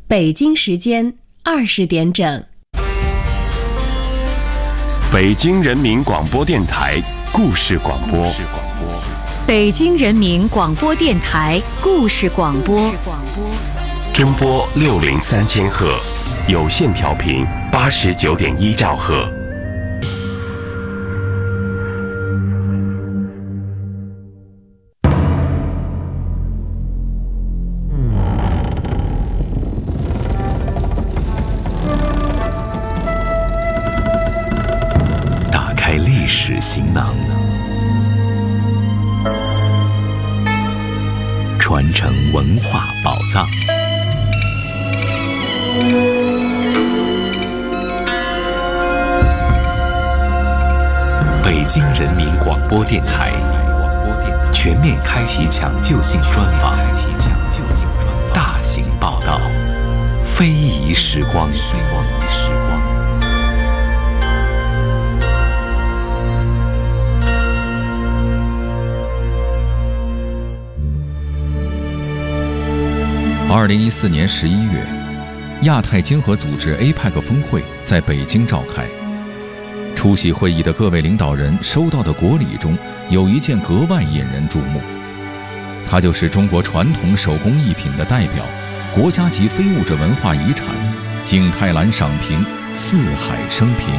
北京时间20点整。 北京人民广播电台故事广播。 北京人民广播电台故事广播。 中波603千赫，有线调频89.1兆赫。 打开历史行囊，传承文化宝藏。北京人民广播电台全面开启抢救性专访，大型报道，非遗时光。2014年11月，亚太经合组织 APEC 峰会在北京召开。出席会议的各位领导人收到的国礼中，有一件格外引人注目，它就是中国传统手工艺品的代表，国家级非物质文化遗产景泰蓝赏评四海升平。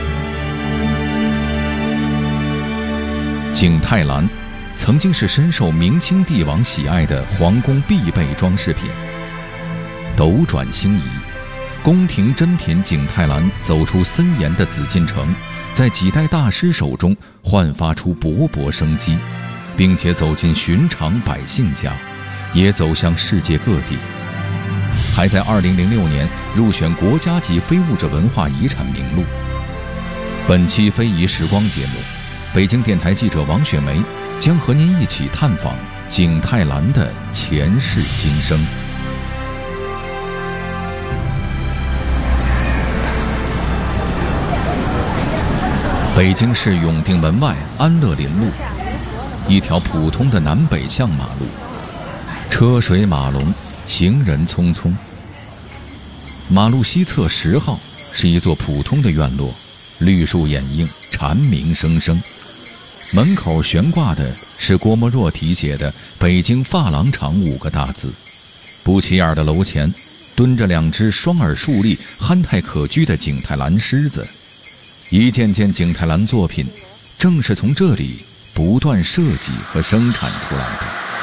景泰蓝曾经是深受明清帝王喜爱的皇宫必备装饰品。斗转星移，宫廷珍品景泰蓝走出森严的紫禁城，在几代大师手中焕发出勃勃生机，并且走进寻常百姓家，也走向世界各地，还在2006年入选国家级非物质文化遗产名录。本期非遗时光节目，北京电台记者王雪梅将和您一起探访景泰蓝的前世今生。北京市永定门外安乐林路，一条普通的南北向马路，车水马龙，行人匆匆。马路西侧10号是一座普通的院落，绿树掩映，蝉鸣声声。门口悬挂的是郭沫若题写的“北京珐琅厂”5个大字。不起眼的楼前蹲着2只双耳竖立、憨态可掬的景泰蓝狮子。一件件景泰蓝作品正是从这里不断设计和生产出来的。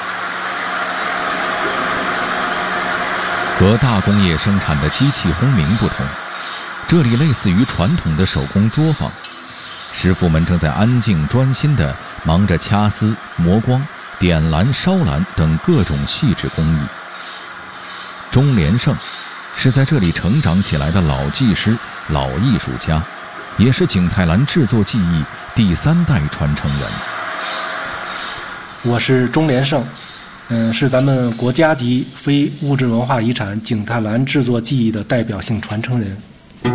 和大工业生产的机器轰鸣不同，这里类似于传统的手工作坊，师傅们正在安静专心地忙着掐丝、磨光、点蓝、烧蓝等各种细致工艺。钟连胜是在这里成长起来的老技师、老艺术家，也是景泰蓝制作技艺第3代传承人。 我是钟连胜，是咱们国家级非物质文化遗产景泰蓝制作技艺的代表性传承人。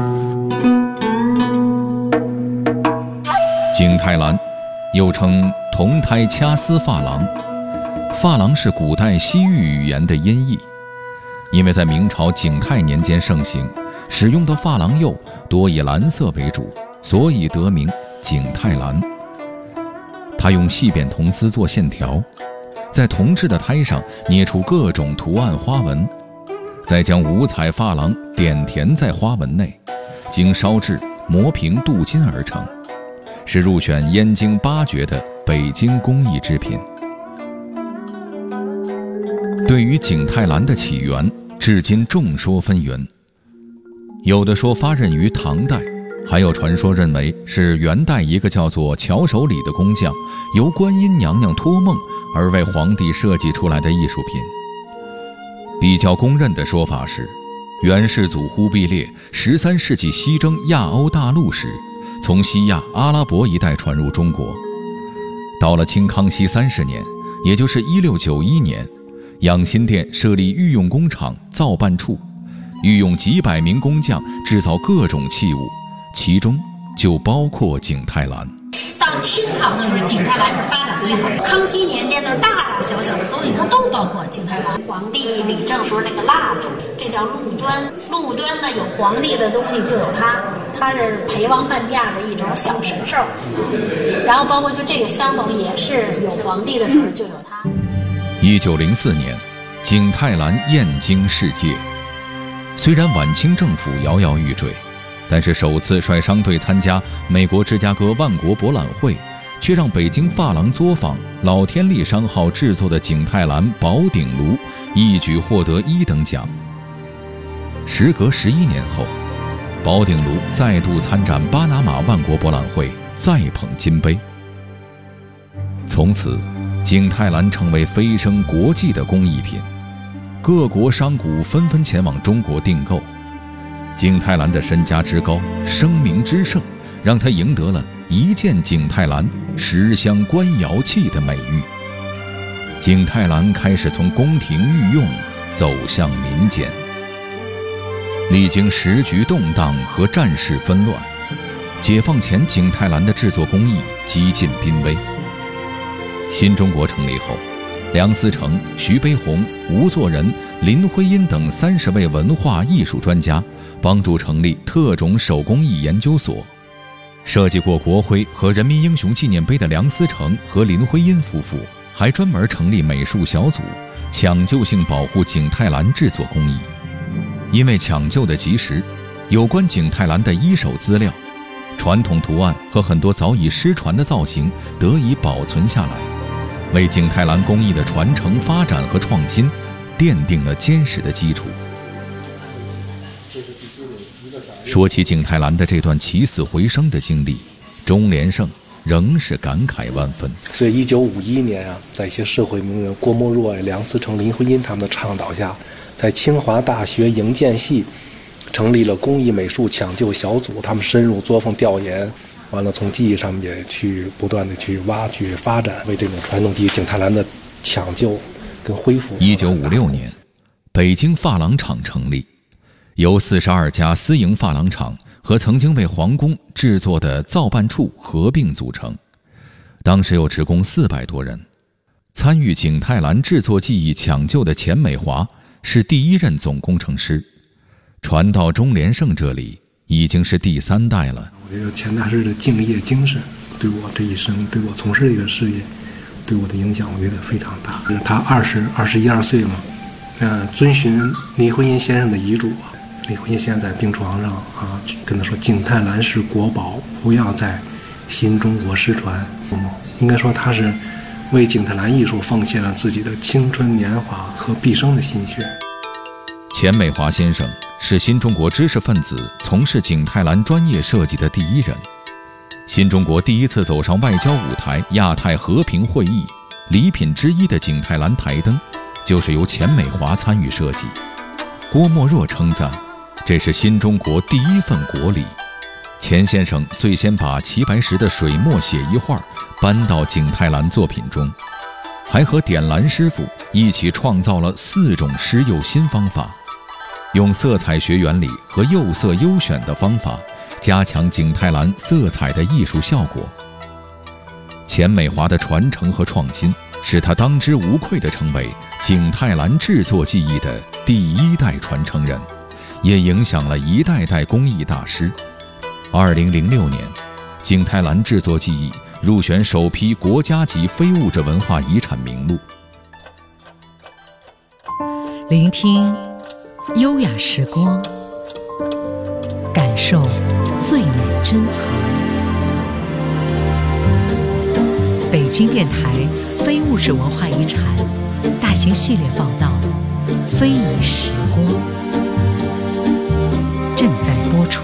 景泰蓝又称铜胎掐丝珐琅，珐琅是古代西域语言的音译，因为在明朝景泰年间盛行，使用的珐琅釉多以蓝色为主，所以得名景泰蓝。他用细扁铜丝做线条，在铜制的胎上捏出各种图案花纹，再将五彩珐琅点填在花纹内，经烧制磨平镀金而成，是入选燕京8绝的北京工艺制品。对于景泰蓝的起源，至今众说纷纭。有的说发轫于唐代，还有传说认为是元代一个叫做乔守礼的工匠由观音娘娘托梦而为皇帝设计出来的艺术品。比较公认的说法是，元世祖忽必烈13世纪西征亚欧大陆时，从西亚阿拉伯一带传入中国。到了清康熙30年，也就是1691年，养心殿设立御用工厂造办处，御用几百名工匠制造各种器物，其中就包括景泰蓝。 到清朝的时候，景泰蓝是发展最好。康熙年间的大大小小小的东西，它都包括景泰蓝。皇帝理政时候那个蜡烛，这叫禄端。禄端呢，有皇帝的东西就有它，它是陪王伴驾的一种小神兽。然后包括就这个香笼也是有皇帝的时候就有它。 1904年，景泰蓝燕京世界。虽然晚清政府摇摇欲坠，但是首次率商队参加美国芝加哥万国博览会，却让北京珐琅作坊老天利商号制作的景泰蓝宝鼎炉一举获得1等奖。时隔11年后，宝鼎炉再度参展巴拿马万国博览会，再捧金杯。从此，景泰蓝成为飞升国际的工艺品，各国商贾纷纷前往中国订购。景泰蓝的身家之高、声名之盛，让他赢得了一件景泰蓝10香官窑器的美誉。景泰蓝开始从宫廷御用走向民间。历经时局动荡和战事纷乱，解放前景泰蓝的制作工艺几近濒危。新中国成立后，梁思成、徐悲鸿、吴作人、林徽因等30位文化艺术专家帮助成立特种手工艺研究所。设计过国徽和人民英雄纪念碑的梁思成和林徽因夫妇还专门成立美术小组，抢救性保护景泰蓝制作工艺。因为抢救的及时，有关景泰蓝的一手资料、传统图案和很多早已失传的造型得以保存下来，为景泰蓝工艺的传承发展和创新奠定了坚实的基础。说起景泰蓝的这段起死回生的经历，钟连胜仍是感慨万分。 所以1951年啊，在一些社会名人郭沫若、梁思成、林徽因他们的倡导下，在清华大学营建系成立了工艺美术抢救小组，他们深入作坊调研，完了从技艺上面也去不断的去挖掘发展，为这种传统技艺景泰蓝的抢救跟恢复。 1956年，北京珐琅厂成立，由42家私营珐琅厂和曾经为皇宫制作的造办处合并组成，当时有职工400多人。参与景泰蓝制作技艺抢救的钱美华是第1任总工程师，传到钟连胜这里已经是第3代了。 我觉得钱大师的敬业精神对我这一生，对我从事这个事业，对我的影响，我觉得非常大。他21、22岁嘛，遵循林徽因先生的遗嘱，林徽因先生在病床上啊，跟他说景泰蓝是国宝，不要在新中国失传。应该说他是为景泰蓝艺术奉献了自己的青春年华和毕生的心血。 钱美华先生是新中国知识分子从事景泰蓝专业设计的第1人。新中国第一次走上外交舞台亚太和平会议，礼品之一的景泰蓝台灯就是由钱美华参与设计。郭沫若称赞，这是新中国第1份国礼。钱先生最先把齐白石的水墨写意画搬到景泰蓝作品中，还和点蓝师傅一起创造了4种施釉新方法，用色彩学原理和釉色优选的方法加强景泰蓝色彩的艺术效果。钱美华的传承和创新使他当之无愧地成为景泰蓝制作技艺的第1代传承人，也影响了一代代工艺大师。2006年，景泰蓝制作技艺入选首批国家级非物质文化遗产名录。 聆听优雅时光，感受最美珍藏。北京电台非物质文化遗产大型系列报道《非遗时光》正在播出。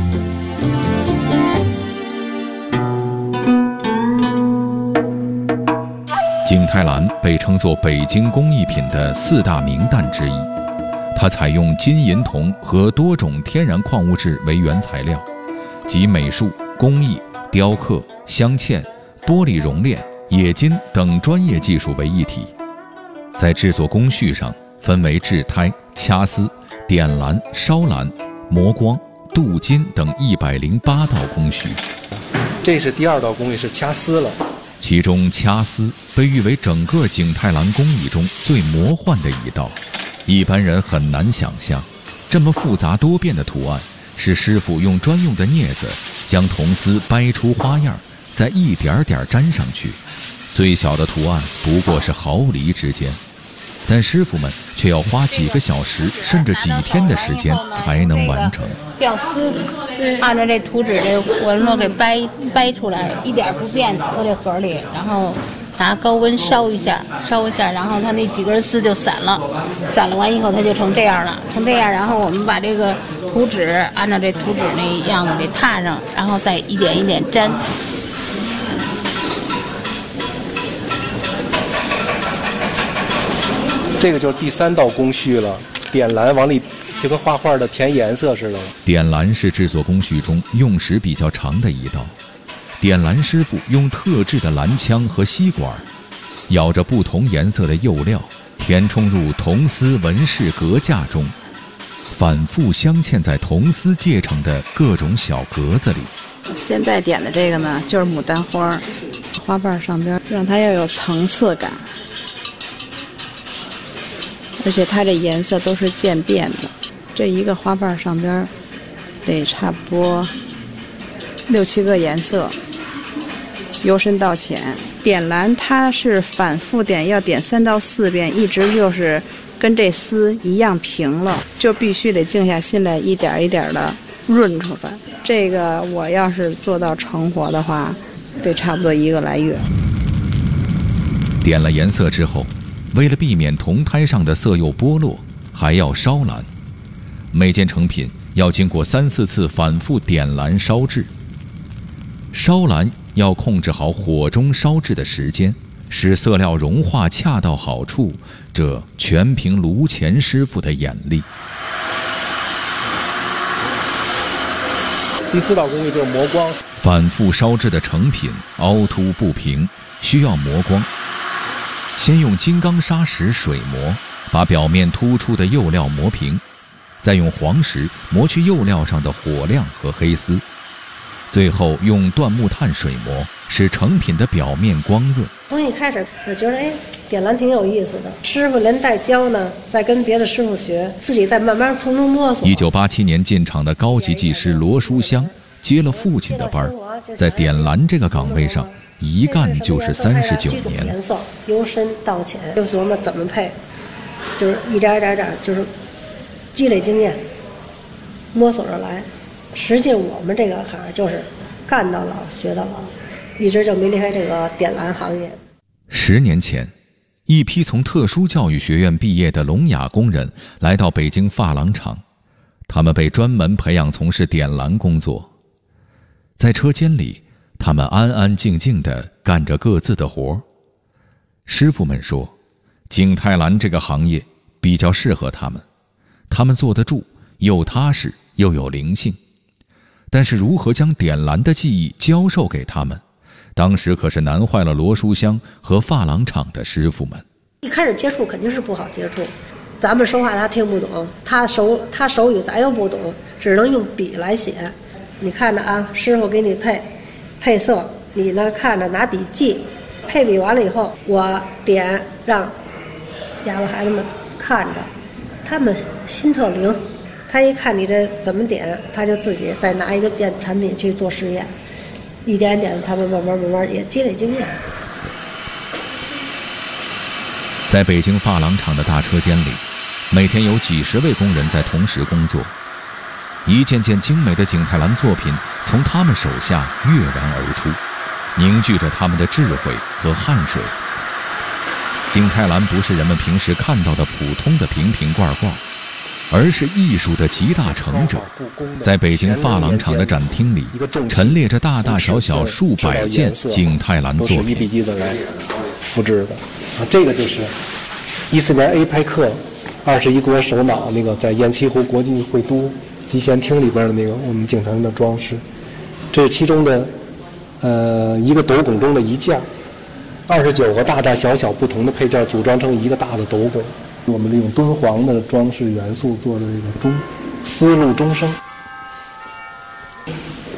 景泰蓝被称作北京工艺品的4大名旦之一，它采用金银铜和多种天然矿物质为原材料，集美术、工艺、雕刻、镶嵌、玻璃熔炼、冶金等专业技术为一体。在制作工序上分为制胎、掐丝、点蓝、烧蓝、磨光、镀金等108道工序。 这是第2道工艺，是掐丝了。 其中掐丝被誉为整个景泰蓝工艺中最魔幻的一道，一般人很难想象，这么复杂多变的图案是师傅用专用的镊子将铜丝掰出花样，再一点点粘上去。最小的图案不过是毫厘之间，但师傅们却要花几个小时甚至几天的时间才能完成。 吊丝，按照这图纸这纹路给掰出来，一点不变，搁这盒里，然后拿高温烧一下，然后它那几根丝就散了完以后它就成这样了，然后我们把这个图纸按照这图纸那样子给踏上，然后再一点一点粘。 这个就是第3道工序了，点蓝往里就跟画画的填颜色似的。 点蓝是制作工序中用时比较长的一道。点蓝师傅用特制的蓝枪和吸管，舀着不同颜色的釉料，填充入铜丝纹饰格架中，反复镶嵌在铜丝界成的各种小格子里。 现在点的这个呢，就是牡丹花，花瓣上边让它要有层次感。而且它这颜色都是渐变的，这一个花瓣上边得差不多6、7个颜色，由深到浅。点蓝它是反复点，要点3到4遍，一直就是跟这丝一样平了，就必须得静下心来，一点一点的润出来。这个我要是做到成活的话，得差不多1个来月。 点了颜色之后，为了避免铜胎上的色釉剥落，还要烧蓝。每件成品要经过3、4次反复点蓝烧制。烧蓝要控制好火中烧制的时间，使色料融化恰到好处，这全凭炉前师傅的眼力。 第4道工艺就是磨光。 反复烧制的成品凹凸不平，需要磨光。先用金刚砂石水磨，把表面突出的釉料磨平，再用黄石磨去釉料上的火亮和黑丝，最后用椴木炭水磨，使成品的表面光润。 从一开始我觉得点蓝挺有意思的，师傅连带教呢，再跟别的师傅学，自己再慢慢从中摸索。 1987年进场的高级技师罗书香接了父亲的班，在点蓝这个岗位上一干就是39年。 颜色由深到浅，就琢磨怎么配，就是一点点，就是积累经验，摸索着来。实际我们这个行就是干到老学到老，一直就没离开这个点蓝行业。 10年前，一批从特殊教育学院毕业的聋哑工人来到北京珐琅厂，他们被专门培养从事点蓝工作。在车间里，他们安安静静地干着各自的活。师傅们说，景泰蓝这个行业比较适合他们，他们坐得住，又踏实又有灵性。但是如何将点蓝的技艺教授给他们，当时可是难坏了罗书香和珐琅厂的师傅们。 一开始接触肯定是不好接触，咱们说话他听不懂，他手语咱又不懂，只能用笔来写。你看着啊，师傅给你配色，你呢看着拿笔记，配比完了以后，我点让哑巴孩子们看着，他们心特灵。他一看你这怎么点，他就自己再拿一个产品去做实验，一点点他们慢慢也积累经验。 在北京珐琅厂的大车间里，每天有几十位工人在同时工作，一件件精美的景泰蓝作品从他们手下跃然而出，凝聚着他们的智慧和汗水。景泰蓝不是人们平时看到的普通的瓶瓶罐罐，而是艺术的集大成者。在北京珐琅厂的展厅里，陈列着大大小小数百件景泰蓝作品， 都是1:1的来复制的。这个就是14年 APEC 21国首脑那个在雁栖湖国际会都集贤厅里边的那个我们景泰蓝的装饰，这是其中的一个斗拱中的一件，29个大大小小不同的配件组装成一个大的斗拱。我们利用敦煌的装饰元素做的这个丝路钟声。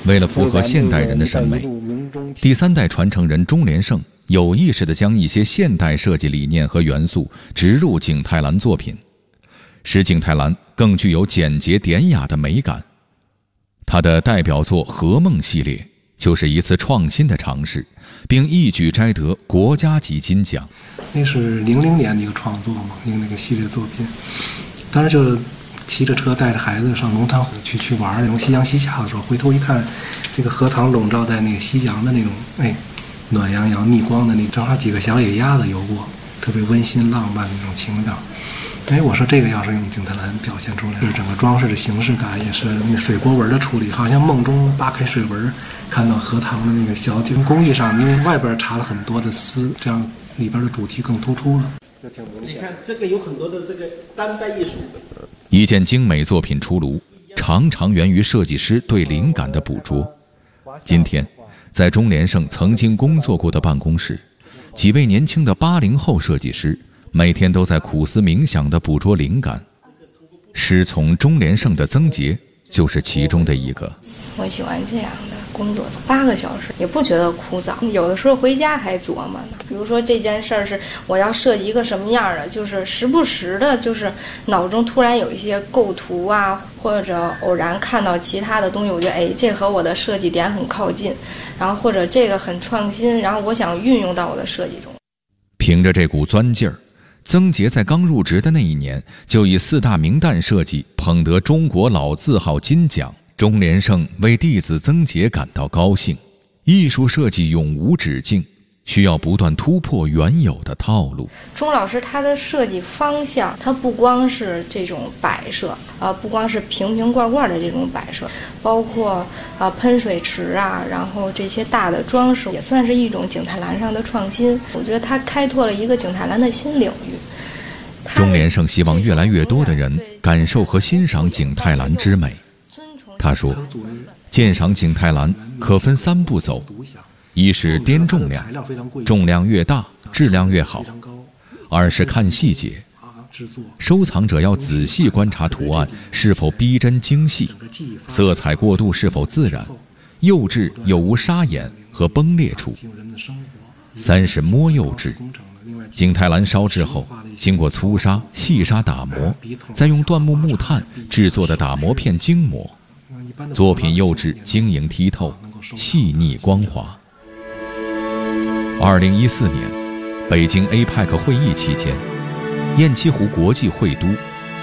为了符合现代人的审美，第3代传承人钟连胜有意识地将一些现代设计理念和元素植入景泰蓝作品，使景泰蓝更具有简洁典雅的美感。他的代表作和梦系列就是一次创新的尝试，并一举摘得国家级金奖。 那是00年的一个创作嘛，一个那个系列作品。当时就骑着车带着孩子上龙潭湖去玩，那种夕阳西下的时候，回头一看，这个荷塘笼罩在那个夕阳的那种暖洋洋逆光的那，正好几个小野鸭子游过，特别温馨浪漫的那种情调。我说这个要是用景泰蓝表现出来，是整个装饰的形式感，也是那水波纹的处理，好像梦中扒开水纹，看到荷塘的那个小景。工艺上，因为外边插了很多的丝，这样里边的主题更突出了。 你看这个有很多的这个当代艺术。 一件精美作品出炉，常常源于设计师对灵感的捕捉。今天，在钟连胜曾经工作过的办公室，几位年轻的80后设计师每天都在苦思冥想地捕捉灵感。师从钟连胜的曾杰就是其中的一个。 我喜欢这样的工作，8个小时也不觉得枯燥，有的时候回家还琢磨呢。比如说这件事儿是我要设计一个什么样的，就是时不时的，就是脑中突然有一些构图啊，或者偶然看到其他的东西，我觉得这和我的设计点很靠近，然后或者这个很创新，然后我想运用到我的设计中。 凭着这股钻劲儿，曾杰在刚入职的那一年就以4大名旦设计捧得中国老字号金奖。钟连胜为弟子曾杰感到高兴，艺术设计永无止境，需要不断突破原有的套路。 钟老师他的设计方向，他不光是这种摆设，不光是瓶瓶罐罐的这种摆设，包括喷水池啊，然后这些大的装饰，也算是一种景泰蓝上的创新。我觉得他开拓了一个景泰蓝的新领域。 钟连胜希望越来越多的人感受和欣赏景泰蓝之美。他说，鉴赏景泰蓝可分3步走，一是掂重量，重量越大质量越好；二是看细节，收藏者要仔细观察图案是否逼真精细，色彩过渡是否自然，釉质有无沙眼和崩裂处；三是摸釉质，景泰蓝烧制后经过粗砂、细砂打磨，再用椴木木炭制作的打磨片精磨，作品釉质晶莹剔透，细腻光滑。2014年，北京 APEC 会议期间，雁栖湖国际会都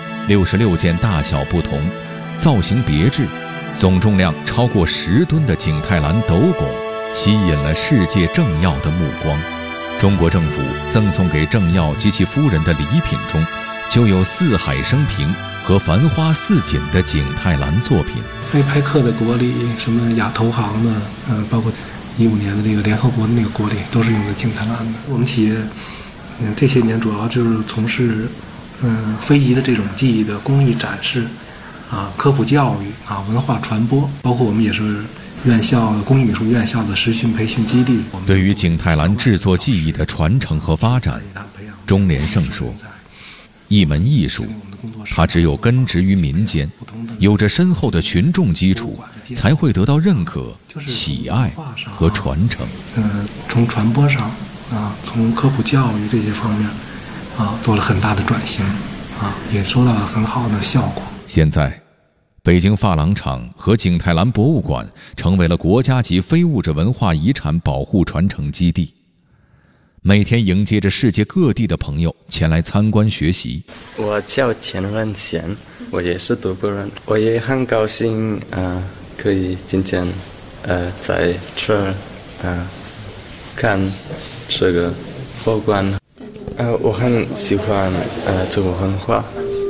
，66件大小不同、造型别致、总重量超过10吨的景泰蓝斗拱，吸引了世界政要的目光。中国政府赠送给政要及其夫人的礼品中，就有四海升平和繁花似锦的景泰蓝作品。 APEC的国礼，什么亚投行的，包括15年的那个联合国的那个国礼，都是用的景泰蓝的。我们企业，这些年主要就是从事，非遗的这种技艺的工艺展示，科普教育文化传播，包括我们也是院校工艺美术院校的实训培训基地。 对于景泰蓝制作技艺的传承和发展，钟连胜说，一门艺术，它只有根植于民间，有着深厚的群众基础，才会得到认可、喜爱和传承。 从传播上从科普教育这些方面做了很大的转型也收到了很好的效果。 现在北京珐琅厂和景泰蓝博物馆成为了国家级非物质文化遗产保护传承基地，每天迎接着世界各地的朋友前来参观学习。 我叫钱文贤，我也是德国人，我也很高兴可以今天在这看这个博物馆。我很喜欢中国文化。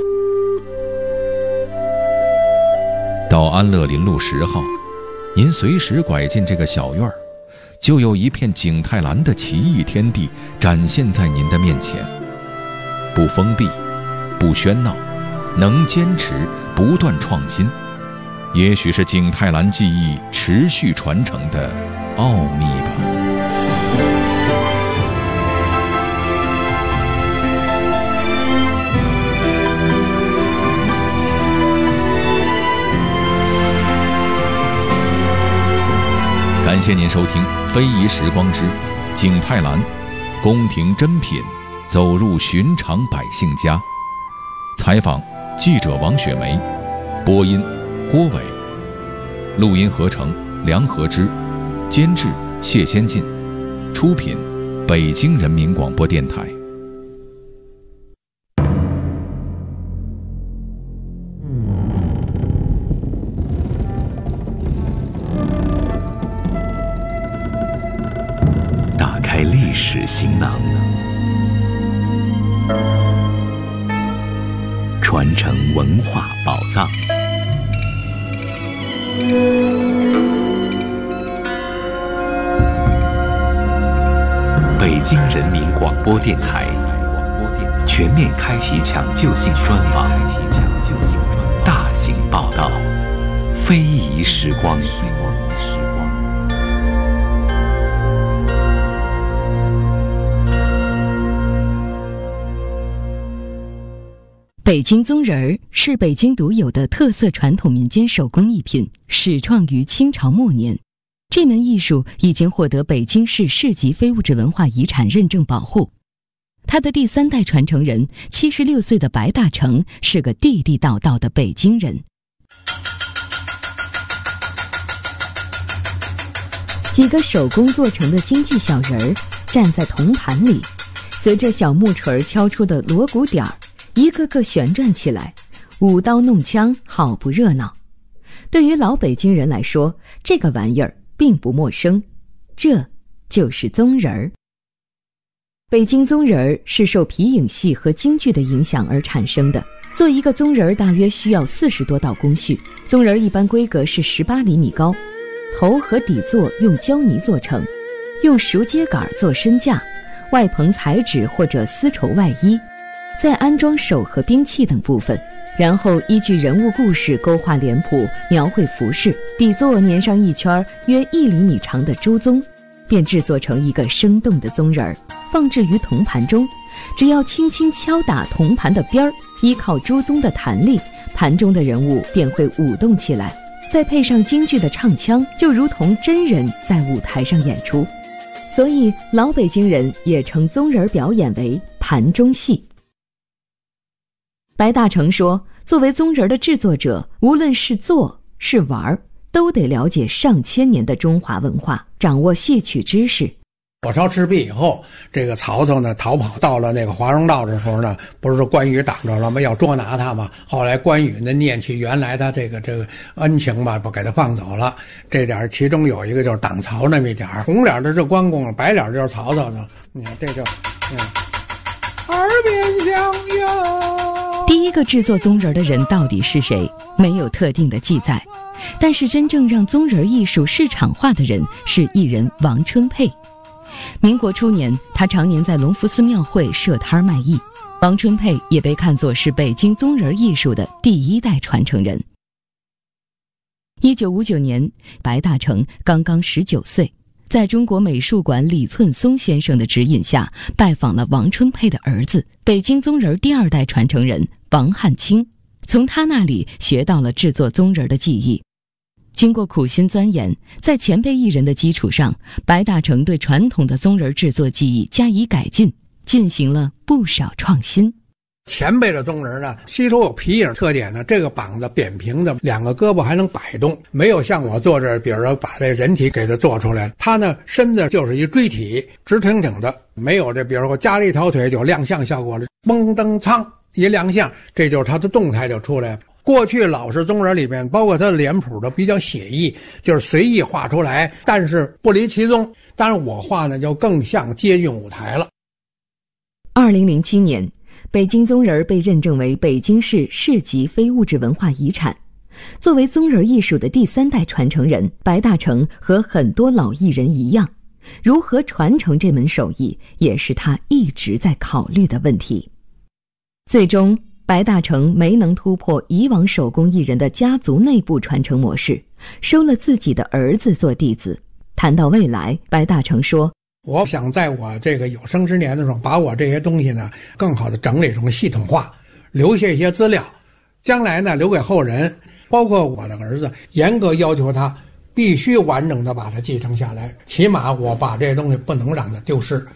到安乐林路10号，您随时拐进这个小院儿，就有一片景泰蓝的奇异天地展现在您的面前。不封闭，不喧闹，能坚持不断创新，也许是景泰蓝技艺持续传承的奥秘吧。 感谢您收听《非遗时光之景泰蓝宫廷珍品走入寻常百姓家》，采访记者王雪梅，播音郭伟，录音合成梁和之，监制谢先进，出品北京人民广播电台。 打开历史行囊，传承文化宝藏。北京人民广播电台全面开启抢救性专访，大型报道，非遗时光。 北京宗人儿是北京独有的特色传统民间手工艺品，始创于清朝末年。这门艺术已经获得北京市市级非物质文化遗产认证保护。他的第3代传承人76岁的白大成是个地地道道的北京人。几个手工做成的京剧小人儿站在铜盘里，随着小木锤敲出的锣鼓点儿，一个个旋转起来，舞刀弄枪，好不热闹。对于老北京人来说，这个玩意儿并不陌生，这就是宗人儿。北京宗人儿是受皮影戏和京剧的影响而产生的。做一个宗人儿大约需要40多道工序。宗人儿一般规格是18厘米高，头和底座用胶泥做成，用熟秸秆做身架，外棚彩纸或者丝绸外衣，再安装手和兵器等部分，然后依据人物故事勾画脸谱，描绘服饰，底座粘上一圈约1厘米长的朱宗，便制作成一个生动的宗人儿，放置于铜盘中。只要轻轻敲打铜盘的边儿，依靠朱宗的弹力，盘中的人物便会舞动起来，再配上京剧的唱腔，就如同真人在舞台上演出。所以老北京人也称宗人表演为盘中戏。白大成说，作为宗人的制作者，无论是做是玩，都得了解上千年的中华文化，掌握戏曲知识。 火烧赤壁以后，这个曹操呢逃跑到了那个华容道的时候呢，不是关羽挡着了吗？要捉拿他嘛。后来关羽呢念起原来他这个恩情吧，不给他放走了。这点其中有一个就是挡曹那么一点，红脸的是关公，白脸就是曹操呢。你看这就，耳边响哟。 第一个制作宗人的人到底是谁？没有特定的记载，但是真正让宗人艺术市场化的人是艺人王春佩。民国初年，他常年在隆福寺庙会设摊卖艺。王春佩也被看作是北京宗人艺术的第1代传承人。1959年，白大成刚刚19岁，在中国美术馆李寸松先生的指引下，拜访了王春佩的儿子，北京宗人第2代传承人王汉卿，从他那里学到了制作宗人的技艺。经过苦心钻研，在前辈艺人的基础上，白大成对传统的宗人制作技艺加以改进，进行了不少创新。 前辈的宗人呢，吸收有皮影特点呢，这个膀子扁平的，2个胳膊还能摆动，没有像我做这，比如说把这人体给它做出来，他呢身子就是一锥体，直挺挺的，没有这，比如说加了一条腿就亮相效果了，嘣噔苍一亮相，这就是他的动态就出来了。过去老式宗人里面，包括他的脸谱都比较写意，就是随意画出来，但是不离其宗。当然我画呢就更像接近舞台了。 2007年，北京宗人被认证为北京市市级非物质文化遗产。作为宗人艺术的第3代传承人，白大成和很多老艺人一样，如何传承这门手艺，也是他一直在考虑的问题。最终，白大成没能突破以往手工艺人的家族内部传承模式，收了自己的儿子做弟子。谈到未来，白大成说， 我想在我这个有生之年的时候，把我这些东西呢更好的整理成系统化，留下一些资料，将来呢留给后人，包括我的儿子，严格要求他必须完整的把它继承下来，起码我把这东西不能让它丢失。